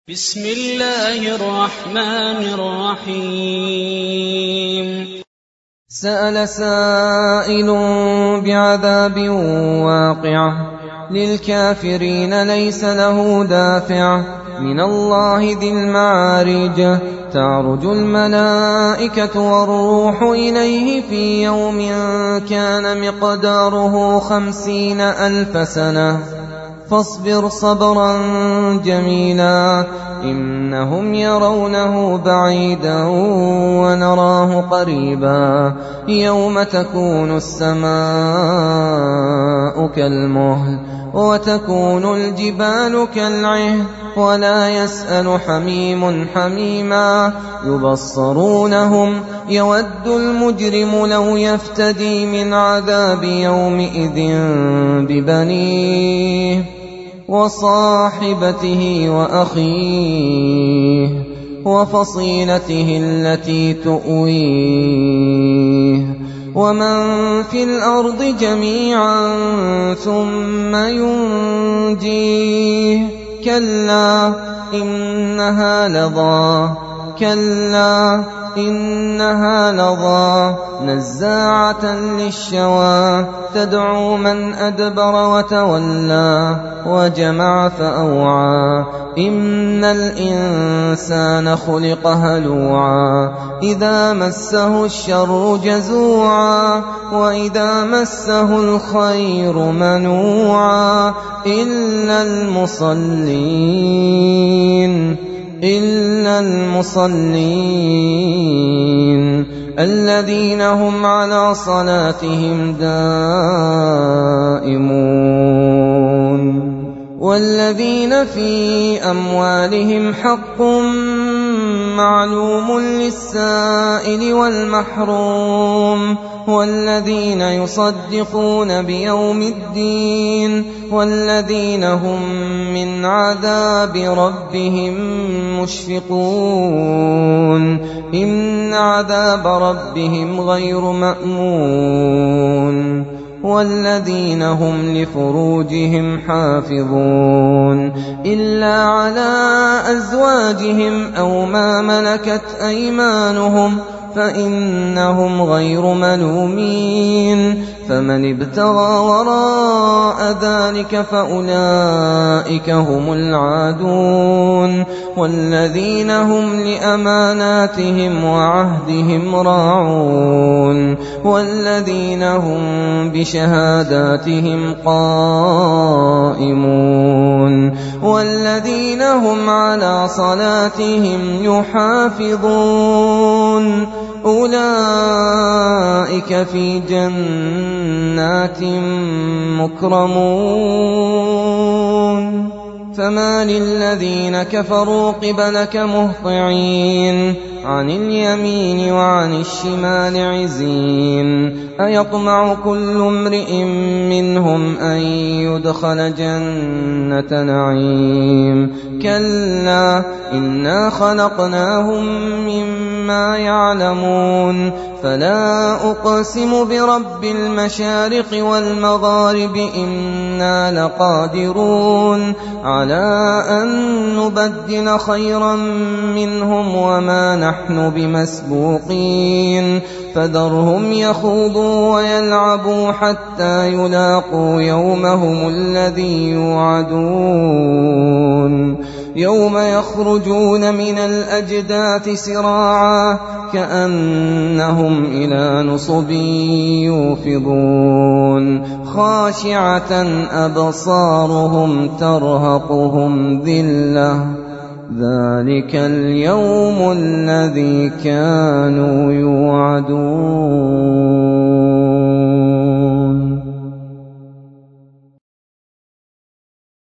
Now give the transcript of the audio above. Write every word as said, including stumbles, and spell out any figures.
بسم الله الرحمن الرحيم. سأل سائل بعذاب واقع للكافرين ليس له دافع من الله ذي المعارج تعرج الملائكة والروح إليه في يوم كان مقداره خمسين ألف سنة فاصبر صبرا جميلا إنهم يرونه بعيدا ونراه قريبا يوم تكون السماء كالمهل وتكون الجبال كالعهن ولا يسأل حميم حميما يبصرونهم يود المجرم لو يفتدي من عذاب يومئذ ببنيه وصاحبته وأخيه وفصيلته التي تؤويه ومن في الأرض جميعا ثم ينجيه كلا إنها لظى كلا إنها لظى نزاعة للشوى تدعو من أدبر وتولى وجمع فأوعى إن الإنسان خلق هلوعا إذا مسه الشر جزوعا وإذا مسه الخير منوعا إلا المصلين إلا المصلين الذين هم على صلاتهم دائمون والذين في أموالهم حق معلوم للسائل والمحروم والذين يصدقون بيوم الدين والذين هم من عذاب ربهم مشفقون إن عذاب ربهم غير مأمون والذين هم لفروجهم حافظون إلا على أزواجهم أو ما ملكت أيمانهم فإنهم غير ملومين فمن ابتغى وراء ذلك فأولئك هم العادون والذين هم لأماناتهم وعهدهم راعون والذين هم بشهاداتهم قائمون والذين هم على صلاتهم يحافظون أولئك في جنات مكرمون فما للذين كفروا قبلك مهطعين عن اليمين وعن الشمال عزين أيطمع كل امرئ منهم أن يدخل جنة نعيم كلا إنا خلقناهم مما يعلمون فلا أقسم برب المشارق والمغارب إنا لقادرون على أن نبدل خيرا منهم وما نحن بمسبوقين فذرهم يخوضوا ويلعبوا حتى يلاقوا يومهم الذي يوعدون يوم يخرجون من الأجداث سراعا كأنهم إلى نصب يوفضون خاشعة أبصارهم ترهقهم ذلة ذلك اليوم الذي كانوا يوعدون.